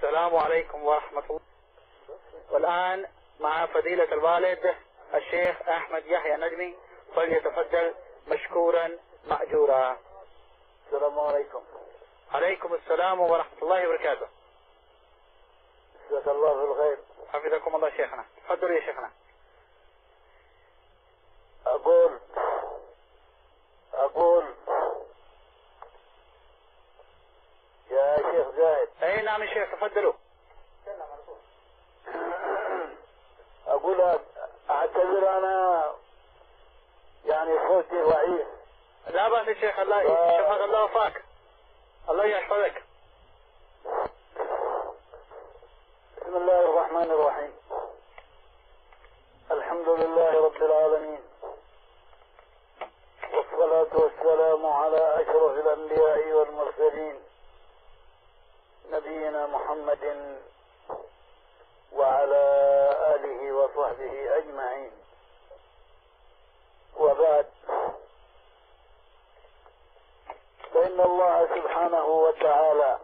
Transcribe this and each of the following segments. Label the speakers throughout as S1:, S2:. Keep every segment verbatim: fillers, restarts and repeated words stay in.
S1: السلام عليكم ورحمة الله. والآن مع فضيلة الوالد الشيخ أحمد يحيى النجمي، فليتفضل مشكورا مأجورا.
S2: السلام عليكم.
S1: عليكم السلام ورحمة الله وبركاته.
S2: جزاك الله في الخير.
S1: حفظكم الله شيخنا. تفضلوا يا شيخنا.
S2: أقول أقول يا شيخ زايد.
S1: أي نعم يا شيخ، تفضلوا.
S2: أقول أعتذر أنا يعني صوتي ضعيف.
S1: لا بأس يا شيخ، الله يشفق الله وفاك، الله يحفظك.
S2: بسم الله الرحمن الرحيم. الحمد لله رب العالمين، والصلاة والسلام على أشرف الأنبياء والمرسلين نبينا محمد وعلى آله وصحبه أجمعين، وبعد، فإن الله سبحانه وتعالى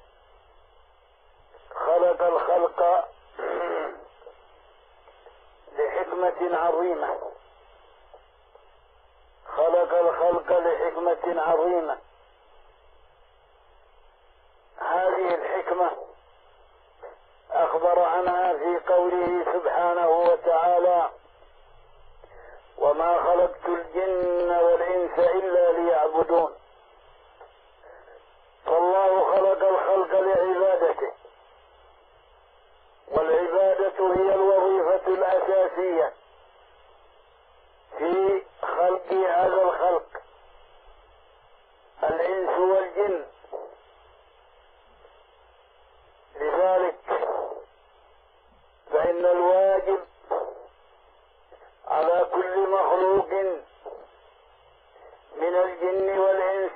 S2: خلق الخلق لحكمة عظيمة، خلق الخلق لحكمة عظيمة. هذه الحكمة أخبر عنها في قوله سبحانه وتعالى: وما خلقت الجن والإنس إلا ليعبدون. فالله خلق الخلق لعبادته، والعبادة هي الوظيفة الأساسية في خلق هذا الخلق، الإنس والجن. لذلك فإن الواجب على كل مخلوق من الجن والإنس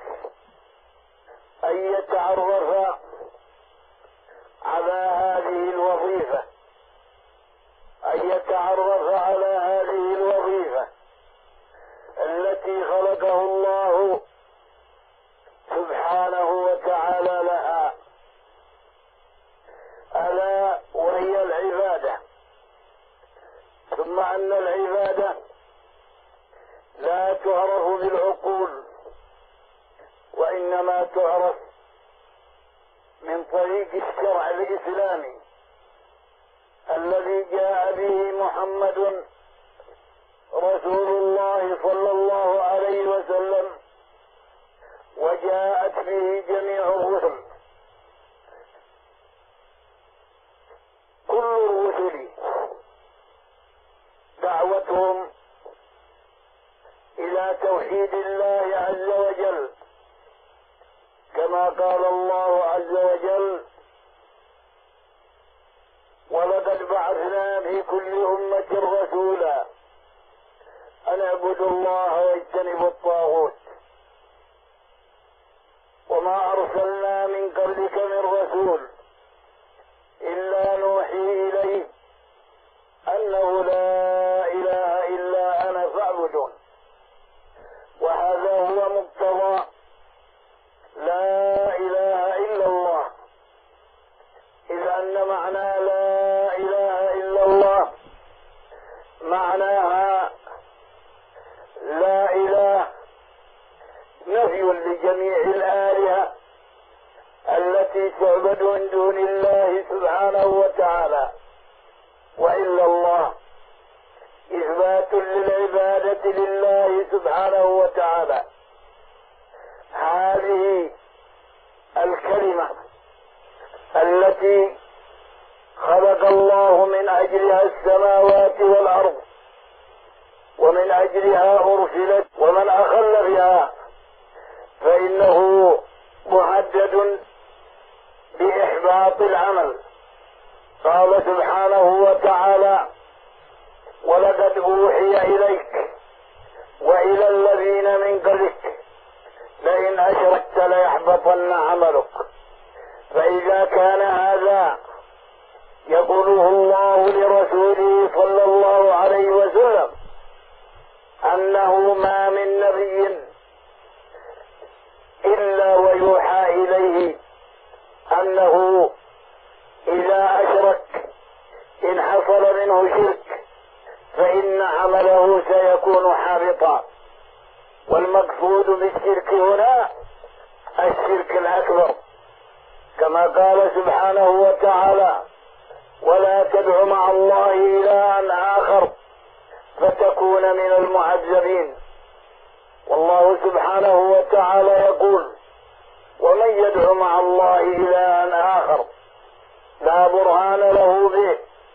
S2: أن يتعرف على هذه الوظيفة، أن يتعرف على هذه الوظيفة التي خلقه الله سبحانه وتعالى لها، ألا وهي العبادة. ثم أن العبادة لا تعرف بالعقول، وإنما تعرف من طريق الشرع الإسلامي الذي جاء به محمد رسول الله صلى الله عليه وسلم، وجاءت به جميع الرسل. كل الرسل دعوتهم إلى توحيد الله عز وجل، كما قال الله عز وجل: ولقد بعثنا في كل أمة رسولا أن اعبدوا الله واجتنبوا الطاغوت، وما أرسلنا من قبلك من رسول إلا نوحي إليه أنه لا إله إلا أنا فاعبدون. وهذا هو مقتضى لا إله إلا الله، إذ أن معنى لا إله إلا الله معناها لا إله نفي لجميع الآلهة التي تعبد من دون الله سبحانه وتعالى، وإلا الله إثبات للعبادة لله سبحانه وتعالى. هذه الكلمة التي خلق الله من أجلها السماوات والأرض، ومن أجلها أرسلت، ومن أخل بها فإنه مهدد بإحباط العمل. قال سبحانه وتعالى: ولقد أوحي إليك وإلى الذين من قبلك لئن أشركت ليحبطن عملك. فإذا كان هذا يقوله الله لرسوله صلى الله عليه وسلم أنه ما من نبي إلا ويوحى إليه أنه منه شرك فإن عمله سيكون حابطا. والمقصود بالشرك هنا الشرك الأكبر، كما قال سبحانه وتعالى: ولا تدع مع الله إلها آخر فتكون من المعذبين. والله سبحانه وتعالى يقول: ومن يدع مع الله إلها آخر لا برهان له به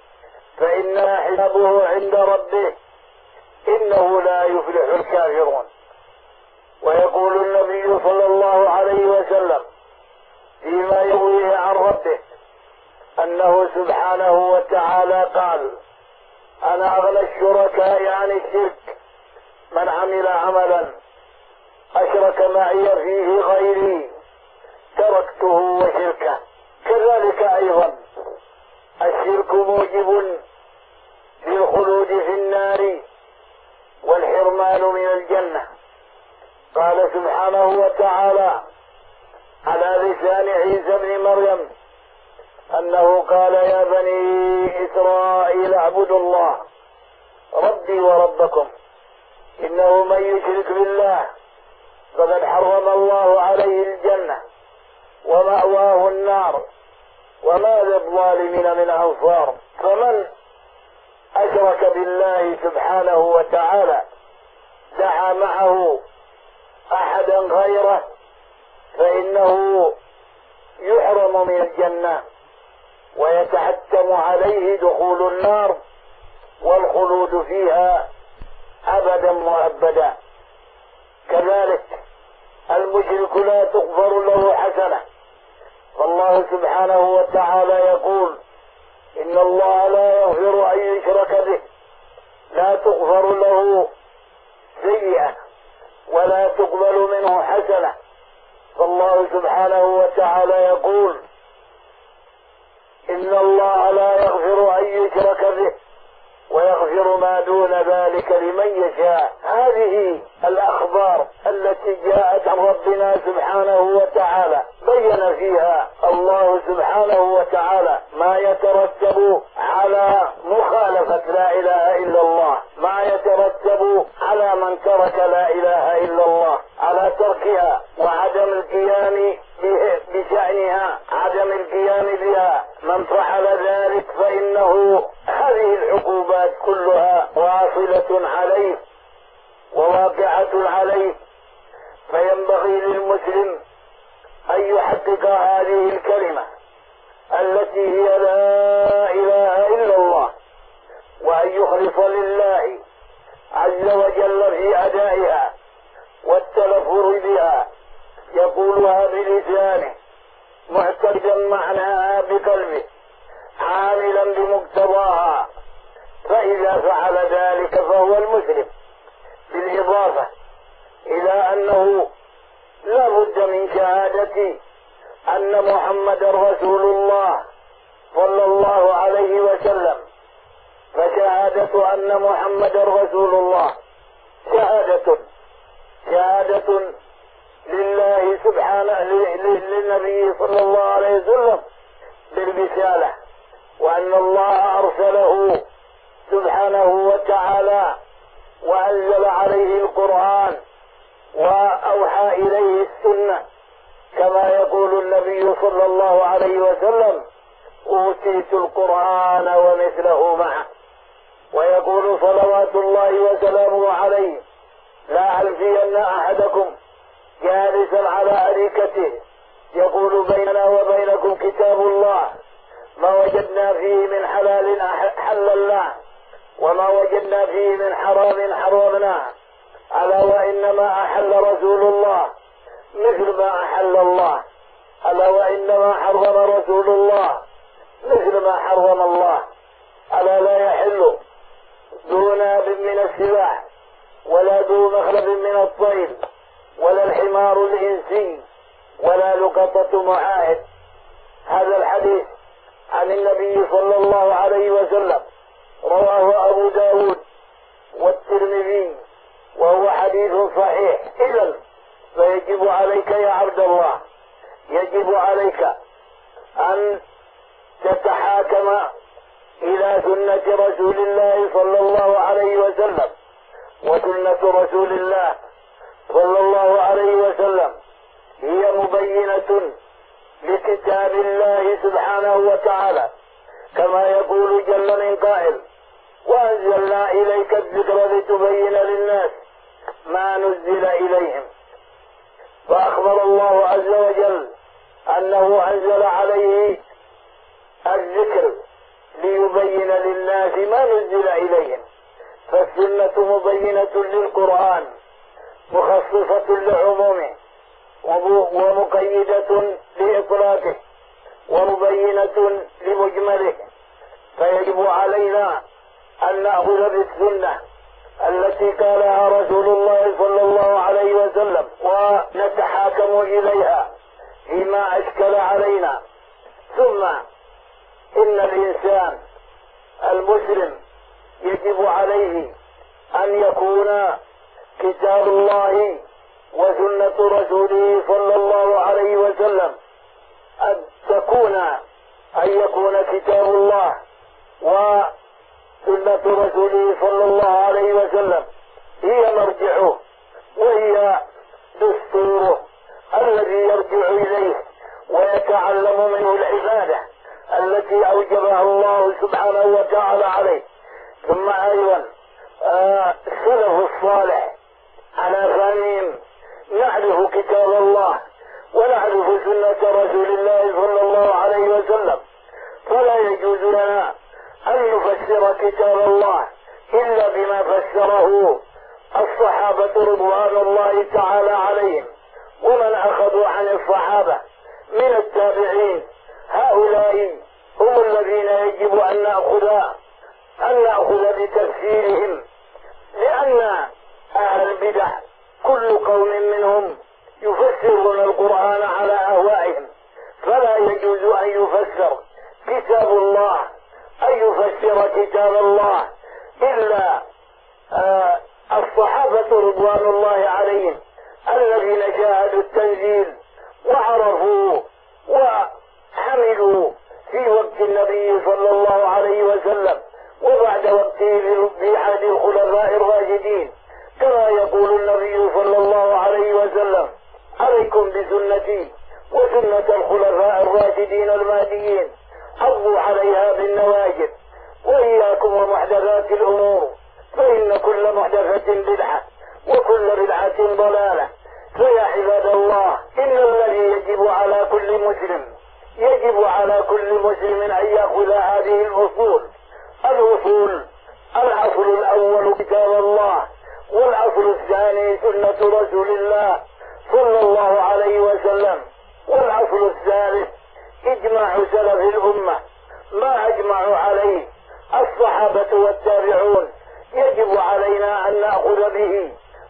S2: فإن حسابه عند ربه إنه لا يفلح الكافرون. ويقول النبي صلى الله عليه وسلم فيما يرويه عن ربه أنه سبحانه وتعالى قال: أنا أغنى الشركاء عن الشرك من عمل عملا أشرك معي فيه غيري تركته وشركه. كذلك أيضا الشرك موجب للخلود في النار والحرمان من الجنة. قال سبحانه وتعالى على لسان عيسى بن مريم أنه قال: يا بني إسرائيل اعبدوا الله ربي وربكم إنه من يشرك بالله فقد حرم الله عليه الجنة ومأواه النار وما للظالمين من أنصار. فمن أشرك بالله سبحانه وتعالى دعا معه أحدا غيره فإنه يحرم من الجنة ويتحتم عليه دخول النار والخلود فيها أبدا مؤبدا. كذلك المشرك لا تغفر له حسنة، فالله سبحانه وتعالى يقول: إن الله لا يغفر أن يشرك به لا تغفر له سيئة ولا تقبل منه حسنة. فالله سبحانه وتعالى يقول: إن الله لا يغفر أن يشرك به ويغفر ما دون ذلك لمن يشاء. هذه الأخبار التي جاءت عن ربنا سبحانه وتعالى بين فيها الله سبحانه وتعالى ما يترتب على مخالفة لا إله إلا الله، ما يترتب على من ترك لا إله إلا الله، على تركها وعدم القيام بشأنها، عدم القيام بها. من فعل ذلك فإنه هذه العقوبات كلها واصلة عليه وواقعة عليه. فينبغي للمسلم أن يحقق هذه الكلمة التي هي لا إله إلا الله، وأن يخلص لله عز وجل في أدائها والتلفظ بها، يقولها بلسانه معتقدا معناها بقلبه عاملا بمقتضاها. فإذا فعل ذلك فهو المسلم، بالإضافة إلى أنه لا بد من شهادة أن محمد رسول الله صلى الله عليه وسلم. فشهادة أن محمد رسول الله شهادة شهادة لله سبحانه للنبي صلى الله عليه وسلم بالرسالة، وأن الله أرسله سبحانه وتعالى وأنزل عليه القرآن وأوحى إليه السنة، كما يقول النبي صلى الله عليه وسلم: أوتيت القرآن ومثله معه. ويقول صلوات الله وسلامه عليه: لا ألفين أحدكم جالسا على أريكته يقول بيننا وبينكم كتاب الله ما وجدنا فيه من حلال حللناه وما وجدنا فيه من حرام حرمناه، ألا وإنما أحل رسول الله مثل ما أحل الله، ألا وإنما حرم رسول الله مثل ما حرم الله. ألا لا يحل ذو ناب من السباع ولا ذو مخلب من الطير ولا الحمار الإنسي ولا لقطة معاهد. هذا الحديث عن النبي صلى الله عليه وسلم رواه أبو داود والترمذي وهو حديث صحيح. إذن فيجب عليك يا عبد الله، يجب عليك أن تتحاكم إلى سنة رسول الله صلى الله عليه وسلم. وسنة رسول الله صلى الله عليه وسلم هي مبينة لكتاب الله سبحانه وتعالى، كما يقول جل من قائل: وأنزلنا إليك الذكر لتبين للناس ما نزل إليهم. فأخبر الله عز وجل أنه أنزل عليه الذكر ليبين للناس ما نزل إليهم. فالسنة مبينة للقرآن مخصصة لعمومه ومقيدة لإطلاقه ومبينة لمجمله. فيجب علينا أن نأخذ بالسنة التي قالها رسول الله صلى الله عليه وسلم ونتحاكم إليها فيما أشكل علينا. ثم إن الإنسان المسلم يجب عليه أن يكون كتاب الله وسنة رسوله صلى الله عليه وسلم أن تكون أن يكون كتاب الله وسنة رسوله صلى الله عليه وسلم هي مرجعه وهي دستوره الذي يرجع إليه ويتعلم منه العبادة التي أوجبها الله سبحانه وتعالى عليه. ثم أيضا آه السلف الصالح على فهمهم نعرف كتاب الله ونعرف سنة رسول الله صلى الله عليه وسلم، فلا يجوز لنا أن نفسر كتاب الله إلا بما فسره الصحابة رضوان الله تعالى عليهم ومن أخذوا عن الصحابة من التابعين. هؤلاء هم الذين يجب أن نأخذ أن نأخذ بتفسيرهم، لأن أهل البدع كل قوم منهم يفسرون القرآن على أهوائهم، فلا يجوز أن يفسر كتاب الله أن يفسر كتاب الله إلا آه الصحابة رضوان الله عليهم الذين شاهدوا التنزيل وعرفوا وحملوا في وقت النبي صلى الله عليه وسلم وبعد وقته في عهد الخلفاء الراشدين، كما يقول النبي صلى الله عليه وسلم: عليكم بسنتي وسنة الخلفاء الراشدين المهديين، عضوا عليها بالنواجذ، وإياكم ومحدثات الأمور، فإن كل محدثة بدعة وكل بدعة ضلالة. فيا عباد الله، إن الذي يجب على كل مسلم يجب على كل مسلم أن يأخذ هذه الأصول. الأصول: الأصل الأول كتاب الله، والأصل الثاني سنة رسول الله صلى الله عليه وسلم، والأصل الثالث إجماع سلف الأمة. ما أجمعوا عليه الصحابة والتابعون يجب علينا أن نأخذ به.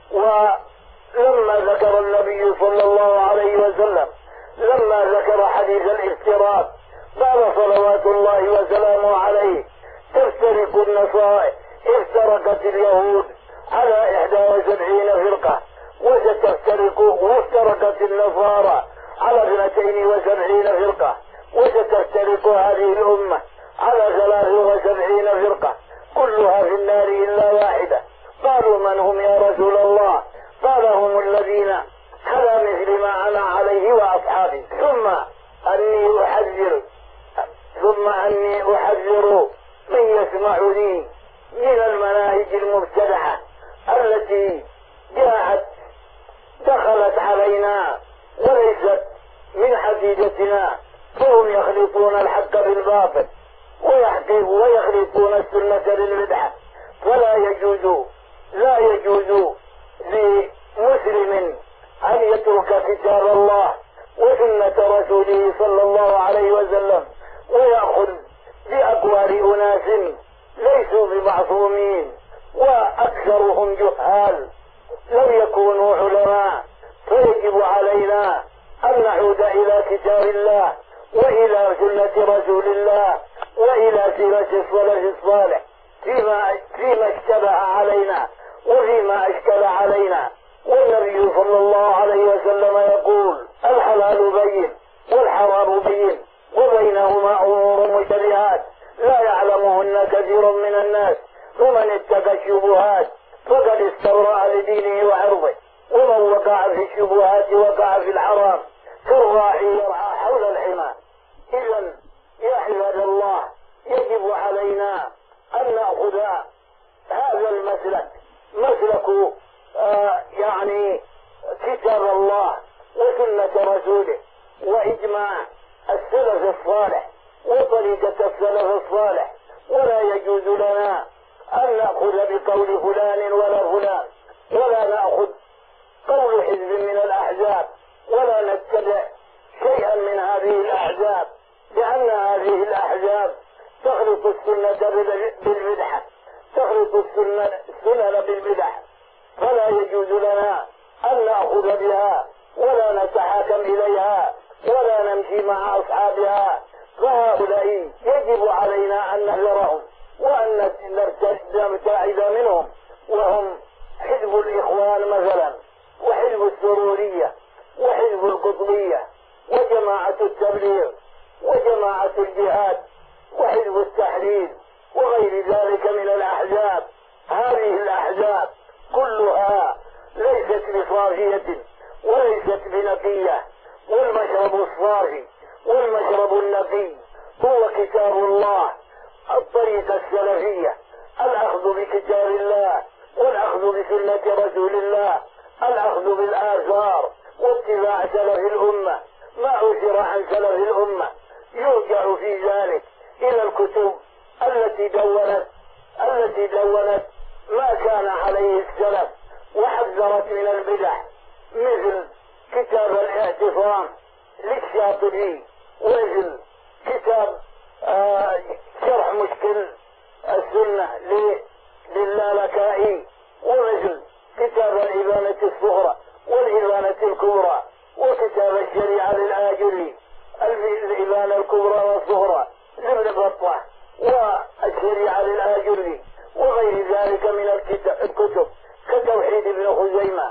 S2: ولما ذكر النبي صلى الله عليه وسلم لما ذكر حديث الافتراق قال صلوات الله وسلامه عليه: تفترق النصارى افترقت اليهود على إحدى وسبعين فرقة، وستفترق وافترقت النصارى على اثنتين وسبعين فرقة، وستفترق هذه الأمة على ثلاث وسبعين فرقة، كلها في النار إلا واحدة. قالوا: من هم يا رسول الله؟ قال: هم الذين على مثل ما أنا عليه وأصحابي. ثم أني أحذر ثم أني أحذر من يسمعني من المناهج المبتدعة التي جاءت دخلت علينا وليست من حديدتنا، فهم يخلطون الحق بالباطل ويخلطون السنة بالبدعة. فلا يجوز لا يجوز لمسلم أن يترك كتاب الله وسنة رسوله صلى الله عليه وسلم ويأخذ بأقوال أناس ليسوا بمعصومين وأكثرهم جهال لم يكونوا علماء. فيجب علينا أن نعود إلى كتاب الله وإلى سنة رسول الله وإلى سيرة السلف الصالح فيما فيما اشتبه علينا وفيما أشكل علينا. والنبي صلى الله عليه وسلم يقول: الحلال بين والحرام بين وبينهما أمور مشتبهات لا يعلمهن كثير من الناس، ومن اتقى الشبهات فقد استبرأ لدينه وعرضه، ومن وقع في الشبهات وقع في الحرام كالراعي يرعى حول الحمى. إذا يا عباد الله يجب علينا أن نأخذ هذا المسلك، مسلك آه يعني كتاب الله وسنة رسوله وإجماع السلف الصالح وطريقة السلف الصالح. ولا يجوز لنا أن نأخذ بقول فلان ولا فلان، ولا نأخذ قول حزب من الأحزاب، ولا نتبع شيئا من هذه الأحزاب، لأن هذه الأحزاب تخلط السنة بالبدعة، تخلط السنة بالبدع، فلا يجوز لنا أن نأخذ بها ولا نتحاكم إليها ولا نمشي مع أصحابها. فهؤلاء يجب علينا أن نحذرهم وأن نبتعد منهم، وهم حزب الإخوان مثلا، وحزب السرورية، وحزب القطبية، وجماعة التبليغ، وجماعة الجهاد، وحزب التحرير، وغير ذلك من الأحزاب. هذه الأحزاب كلها ليست بصافية وليست بنقية، والمشرب الصافي والمشرب النقي هو كتاب الله، الطريقة السلفية، الأخذ بكتاب الله والأخذ بسنة رسول الله، الأخذ بالآثار واتباع سلف الأمة. ما أثر عن سلف الأمة يرجع في ذلك إلى الكتب التي دونت التي دونت ما كان عليه السلف وحذرت من البدع، مثل كتاب الاعتصام للشاطبي، ومثل كتاب آه شرح مشكل السنة للالكائي، ومثل كتاب الإبانة الصغرى والإبانة الكبرى، وكتاب الشريعة للآجري، الإبانة الكبرى والصغرى لابن بطة، والشريعة للآجري، وغير ذلك من الكتب كتوحيد ابن خزيمة،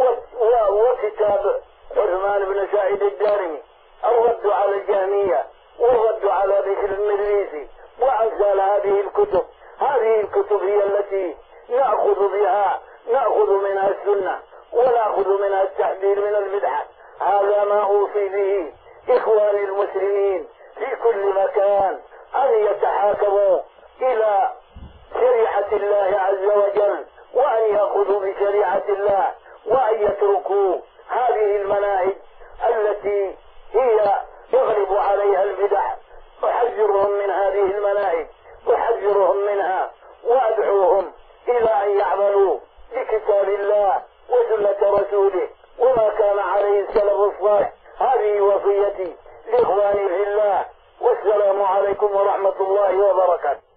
S2: وكتاب عثمان بن سعيد الدارمي، الرد على الجهمية، والرد على بشر المريسي، وأمثال هذه الكتب. هذه الكتب هي التي نأخذ بها، نأخذ منها السنة ونأخذ منها التحذير من البدعة. هذا ما أوصي به إخواني المسلمين في كل مكان، أن يتحاكموا إلى شريعة الله عز وجل، وأن يأخذوا بشريعة الله، وأن يتركوا هذه المناهج التي هي يغلب عليها البدع. أحذرهم من هذه المناهج، أحذرهم منها، وأدعوهم إلى أن يعملوا بكتاب الله وسنة رسوله وما كان عليه السلف الصالح. هذه وصيتي لإخواني في الله، والسلام عليكم ورحمة الله وبركاته.